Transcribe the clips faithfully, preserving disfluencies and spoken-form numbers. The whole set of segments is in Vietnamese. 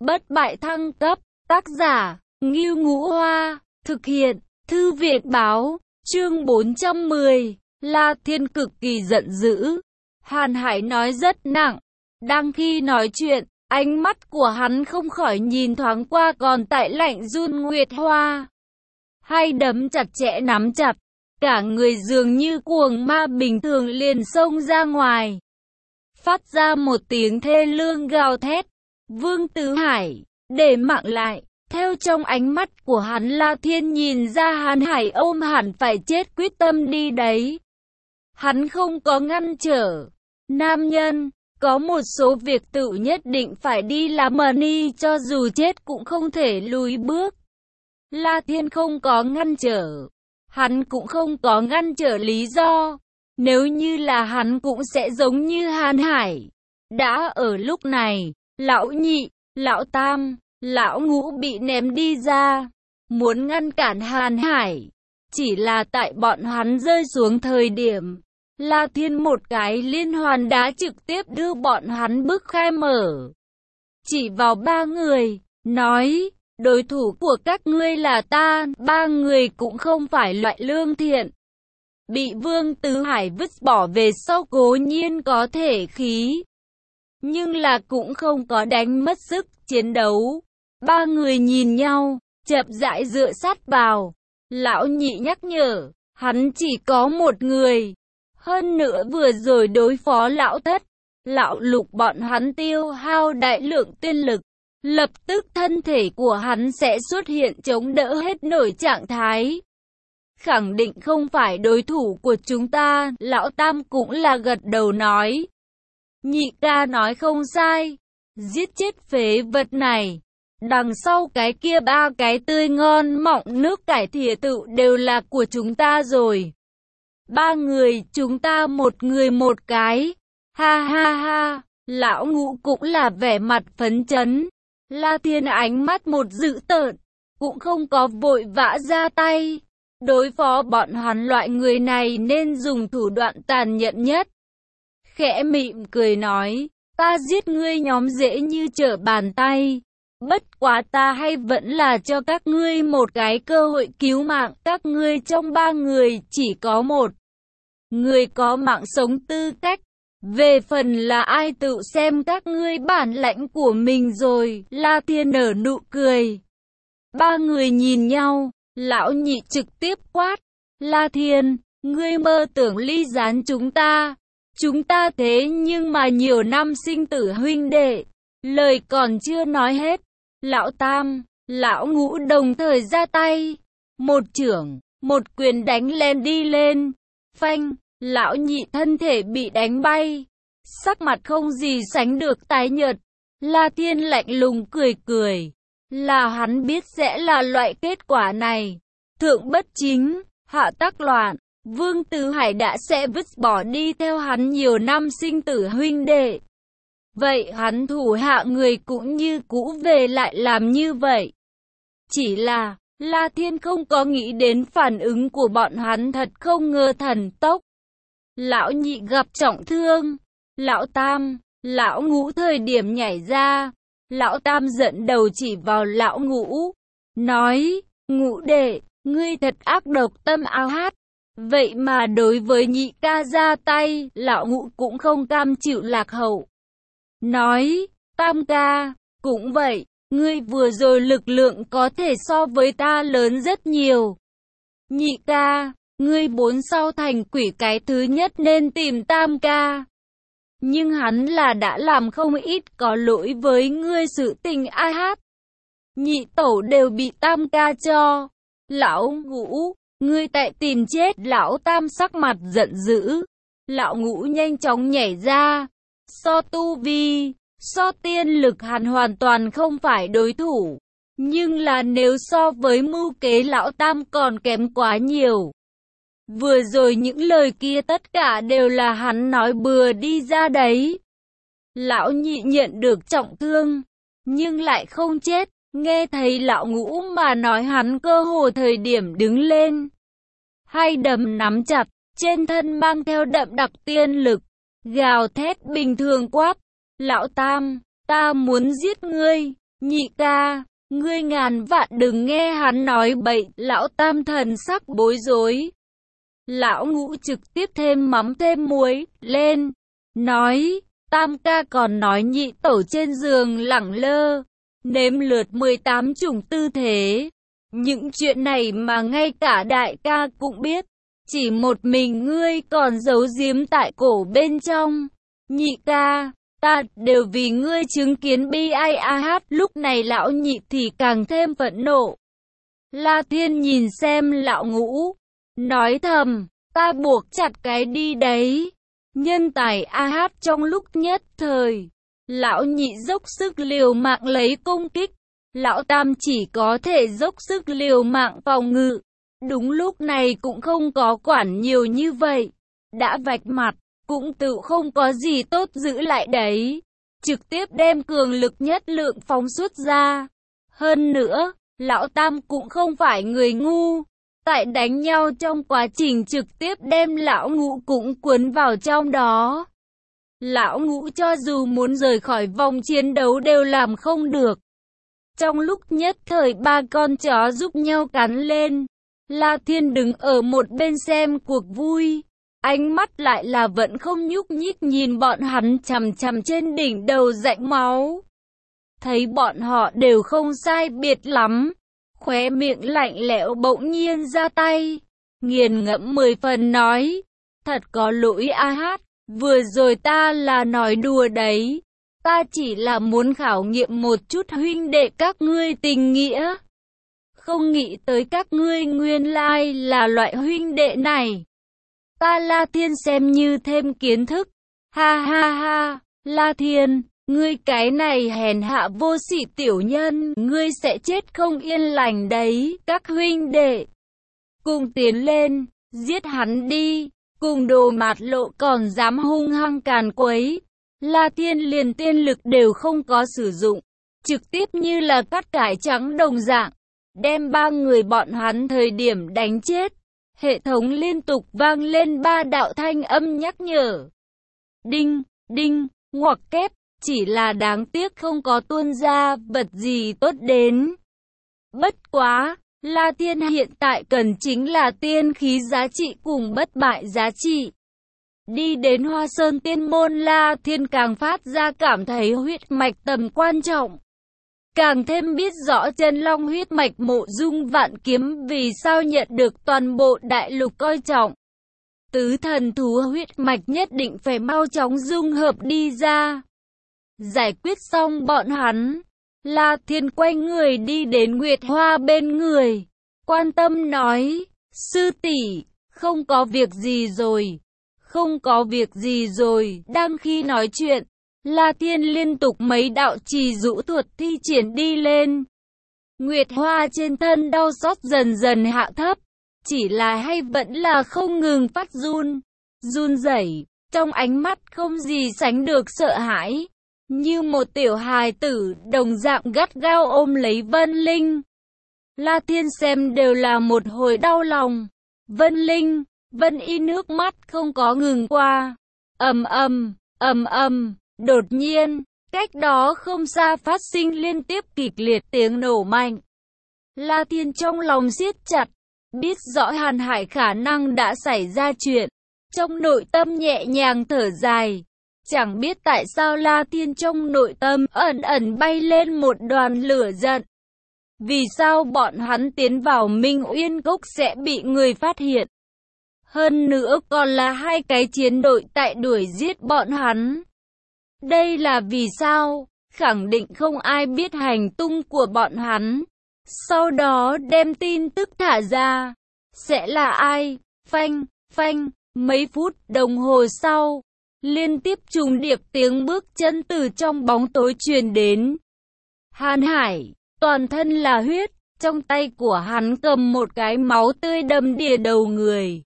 Bất bại thăng cấp, tác giả, Ngưu Ngũ Hoa, thực hiện, Thư viện báo, chương bốn trăm mười, La Thiên cực kỳ giận dữ. Hàn Hải nói rất nặng, đang khi nói chuyện, ánh mắt của hắn không khỏi nhìn thoáng qua còn tại lạnh run Nguyệt Hoa. Hai đấm chặt chẽ nắm chặt, cả người dường như cuồng ma bình thường liền xông ra ngoài. Phát ra một tiếng thê lương gào thét, Vương Tứ Hải, để mạng lại. Theo trong ánh mắt của hắn, La Thiên nhìn ra Hàn Hải ôm hẳn phải chết quyết tâm đi đấy. Hắn không có ngăn trở. Nam nhân, có một số việc tự nhất định phải đi làm đi, cho dù chết cũng không thể lùi bước. La Thiên không có ngăn trở. Hắn cũng không có ngăn trở lý do. Nếu như là hắn cũng sẽ giống như Hàn Hải. Đã ở lúc này, lão nhị, lão tam, lão ngũ bị ném đi ra, muốn ngăn cản Hàn Hải. Chỉ là tại bọn hắn rơi xuống thời điểm, La Thiên một cái liên hoàn đá trực tiếp đưa bọn hắn bước khai mở. Chỉ vào ba người, nói, đối thủ của các ngươi là ta, ba người cũng không phải loại lương thiện. Bị Vương Tứ Hải vứt bỏ về sau cố nhiên có thể khí, nhưng là cũng không có đánh mất sức chiến đấu. Ba người nhìn nhau, chậm rãi dựa sát vào. Lão nhị nhắc nhở, hắn chỉ có một người. Hơn nữa vừa rồi đối phó lão thất, lão lục bọn hắn tiêu hao đại lượng tiên lực. Lập tức thân thể của hắn sẽ xuất hiện chống đỡ hết nổi trạng thái. Khẳng định không phải đối thủ của chúng ta, lão tam cũng là gật đầu nói. Nhị ca nói không sai, giết chết phế vật này. Đằng sau cái kia ba cái tươi ngon mọng nước cải thìa tự đều là của chúng ta rồi. Ba người chúng ta một người một cái. Ha ha ha, lão ngũ cũng là vẻ mặt phấn chấn. La Thiên ánh mắt một dữ tợn, cũng không có vội vã ra tay. Đối phó bọn hắn loại người này nên dùng thủ đoạn tàn nhẫn nhất. Khẽ mỉm cười nói, ta giết ngươi nhóm dễ như trở bàn tay. Bất quá ta hay vẫn là cho các ngươi một cái cơ hội cứu mạng. Các ngươi trong ba người chỉ có một người có mạng sống tư cách. Về phần là ai tự xem các ngươi bản lãnh của mình rồi. La Thiên nở nụ cười. Ba người nhìn nhau, lão nhị trực tiếp quát. La Thiên, ngươi mơ tưởng ly gián chúng ta. Chúng ta thế nhưng mà nhiều năm sinh tử huynh đệ. Lời còn chưa nói hết, lão tam, lão ngũ đồng thời ra tay. Một chưởng, một quyền đánh lên đi lên. Phanh, lão nhị thân thể bị đánh bay. Sắc mặt không gì sánh được tái nhợt. La Thiên lạnh lùng cười cười. Là hắn biết sẽ là loại kết quả này. Thượng bất chính, hạ tắc loạn. Vương Tứ Hải đã sẽ vứt bỏ đi theo hắn nhiều năm sinh tử huynh đệ. Vậy hắn thủ hạ người cũng như cũ về lại làm như vậy. Chỉ là, La Thiên không có nghĩ đến phản ứng của bọn hắn thật không ngờ thần tốc. Lão nhị gặp trọng thương. Lão tam, lão ngũ thời điểm nhảy ra. Lão tam giận đầu chỉ vào lão ngũ. Nói, ngũ đệ, ngươi thật ác độc tâm ao hát. Vậy mà đối với nhị ca ra tay, lão ngũ cũng không cam chịu lạc hậu. Nói, tam ca, cũng vậy, ngươi vừa rồi lực lượng có thể so với ta lớn rất nhiều. Nhị ca, ngươi bốn sau thành quỷ cái thứ nhất nên tìm tam ca. Nhưng hắn là đã làm không ít có lỗi với ngươi sự tình ai hát. Nhị tẩu đều bị tam ca cho. Lão ngũ, ngươi tại tìm chết. Lão tam sắc mặt giận dữ. Lão ngũ nhanh chóng nhảy ra. So tu vi, so tiên lực hắn hoàn toàn không phải đối thủ. Nhưng là nếu so với mưu kế lão tam còn kém quá nhiều. Vừa rồi những lời kia tất cả đều là hắn nói bừa đi ra đấy. Lão nhị nhận được trọng thương, nhưng lại không chết. Nghe thấy lão ngũ mà nói hắn cơ hồ thời điểm đứng lên. Hai đấm nắm chặt, trên thân mang theo đậm đặc tiên lực. Gào thét bình thường quát. Lão tam, ta muốn giết ngươi. Nhị ca, ngươi ngàn vạn đừng nghe hắn nói bậy. Lão Tam thần sắc bối rối. Lão Ngũ trực tiếp thêm mắm thêm muối lên, nói, Tam ca còn nói nhị tẩu trên giường lẳng lơ, nếm lượt mười tám chủng tư thế. Những chuyện này mà ngay cả đại ca cũng biết, chỉ một mình ngươi còn giấu giếm tại cổ bên trong. Nhị ca, ta đều vì ngươi chứng kiến bi ai a hát. Lúc này lão nhị thì càng thêm phẫn nộ. La Thiên nhìn xem lão Ngũ, nói thầm, ta buộc chặt cái đi đấy. Nhân tài a hát trong lúc nhất thời, lão nhị dốc sức liều mạng lấy công kích, lão Tam chỉ có thể dốc sức liều mạng phòng ngự. Đúng lúc này cũng không có quản nhiều như vậy, đã vạch mặt, cũng tự không có gì tốt giữ lại đấy, trực tiếp đem cường lực nhất lượng phóng xuất ra. Hơn nữa, lão Tam cũng không phải người ngu, tại đánh nhau trong quá trình trực tiếp đem lão Ngũ cũng cuốn vào trong đó. Lão Ngũ cho dù muốn rời khỏi vòng chiến đấu đều làm không được. Trong lúc nhất thời ba con chó giúp nhau cắn lên, La Thiên đứng ở một bên xem cuộc vui, ánh mắt lại là vẫn không nhúc nhích nhìn bọn hắn chằm chằm trên đỉnh đầu rãnh máu. Thấy bọn họ đều không sai biệt lắm, khóe miệng lạnh lẽo bỗng nhiên ra tay, nghiền ngẫm mười phần nói, thật có lỗi a hát, vừa rồi ta là nói đùa đấy, ta chỉ là muốn khảo nghiệm một chút huynh đệ các ngươi tình nghĩa. Không nghĩ tới các ngươi nguyên lai là loại huynh đệ này. Ta La Thiên xem như thêm kiến thức. Ha ha ha, La Thiên, ngươi cái này hèn hạ vô sỉ tiểu nhân, ngươi sẽ chết không yên lành đấy. Các huynh đệ, cùng tiến lên, giết hắn đi. Cùng Đồ Mạt Lộ còn dám hung hăng càn quấy. La Thiên liền tiên lực đều không có sử dụng, trực tiếp như là cắt cải trắng đồng dạng, đem ba người bọn hắn thời điểm đánh chết. Hệ thống liên tục vang lên ba đạo thanh âm nhắc nhở. Đinh, đinh, ngoặc kép, chỉ là đáng tiếc không có tuôn ra vật gì tốt đến. Bất quá, La Thiên hiện tại cần chính là tiên khí giá trị cùng bất bại giá trị. Đi đến Hoa Sơn Tiên Môn, La Thiên càng phát ra cảm thấy huyết mạch tầm quan trọng. Càng thêm biết rõ Chân Long huyết mạch Mộ Dung Vạn Kiếm vì sao nhận được toàn bộ đại lục coi trọng. Tứ thần thú huyết mạch nhất định phải mau chóng dung hợp đi ra. Giải quyết xong bọn hắn, La Thiên quay người đi đến Nguyệt Hoa bên người, quan tâm nói, sư tỷ, không có việc gì rồi, không có việc gì rồi. Đang khi nói chuyện, La Thiên liên tục mấy đạo trì dụ thuật thi triển đi lên. Nguyệt Hoa trên thân đau xót dần dần hạ thấp, chỉ là hay vẫn là không ngừng phát run, run rẩy, trong ánh mắt không gì sánh được sợ hãi, như một tiểu hài tử đồng dạng gắt gao ôm lấy Vân Linh. La Thiên xem đều là một hồi đau lòng. Vân Linh, Vân Y nước mắt không có ngừng qua. Ầm ầm, ầm ầm, đột nhiên, cách đó không xa phát sinh liên tiếp kịch liệt tiếng nổ mạnh. La Thiên trong lòng siết chặt, biết rõ Hàn Hải khả năng đã xảy ra chuyện, trong nội tâm nhẹ nhàng thở dài. Chẳng biết tại sao La Thiên trong nội tâm ẩn ẩn bay lên một đoàn lửa giận. Vì sao bọn hắn tiến vào Minh Uyên Cốc sẽ bị người phát hiện? Hơn nữa còn là hai cái chiến đội tại đuổi giết bọn hắn. Đây là vì sao? Khẳng định không ai biết hành tung của bọn hắn. Sau đó đem tin tức thả ra. Sẽ là ai? Phanh, phanh, mấy phút đồng hồ sau, liên tiếp trùng điệp tiếng bước chân từ trong bóng tối truyền đến. Hàn Hải, toàn thân là huyết, trong tay của hắn cầm một cái máu tươi đầm đìa đầu người.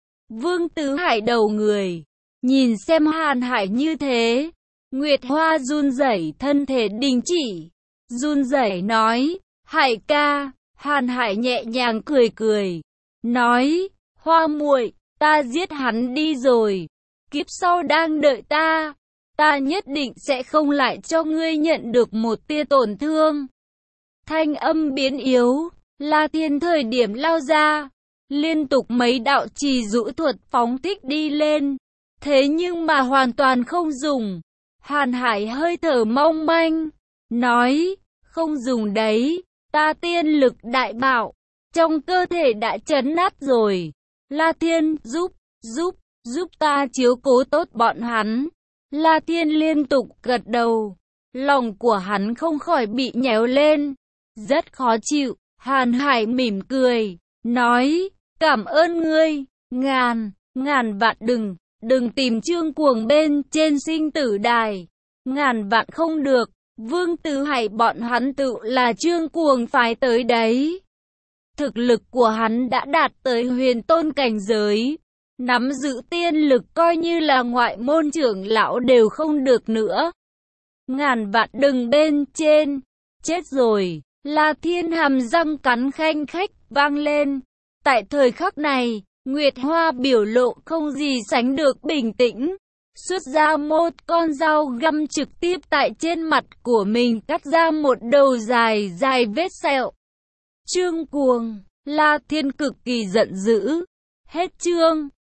Vương Tứ Hải đầu người, nhìn xem Hàn Hải như thế, Nguyệt Hoa run rẩy thân thể đình chỉ, run rẩy nói, Hải ca. Hàn Hải nhẹ nhàng cười cười, nói, Hoa muội, ta giết hắn đi rồi, kiếp sau đang đợi ta. ta nhất định sẽ không lại cho ngươi nhận được một tia tổn thương. Thanh âm biến yếu, La Thiên thời điểm lao ra, liên tục mấy đạo trì dụ thuật phóng thích đi lên, thế nhưng mà hoàn toàn không dùng. Hàn Hải hơi thở mong manh, nói, không dùng đấy, ta tiên lực đại bạo, trong cơ thể đã chấn nát rồi. La Thiên, giúp, giúp, giúp ta chiếu cố tốt bọn hắn. La Thiên liên tục gật đầu, lòng của hắn không khỏi bị nhéo lên, rất khó chịu. Hàn Hải mỉm cười, nói, cảm ơn ngươi, ngàn, ngàn vạn đừng, đừng tìm Trương Cuồng bên trên sinh tử đài, ngàn vạn không được, Vương Tứ Hải bọn hắn tự là Trương Cuồng phái tới đấy. Thực lực của hắn đã đạt tới huyền tôn cảnh giới, nắm giữ tiên lực coi như là ngoại môn trưởng lão đều không được nữa. Ngàn vạn đừng bên trên, chết rồi. La Thiên hàm răng cắn khanh khách vang lên. Tại thời khắc này, Nguyệt Hoa biểu lộ không gì sánh được bình tĩnh, xuất ra một con dao găm trực tiếp tại trên mặt của mình cắt ra một đầu dài dài vết sẹo. Trương Cuồng, La Thiên cực kỳ giận dữ. Hết chương.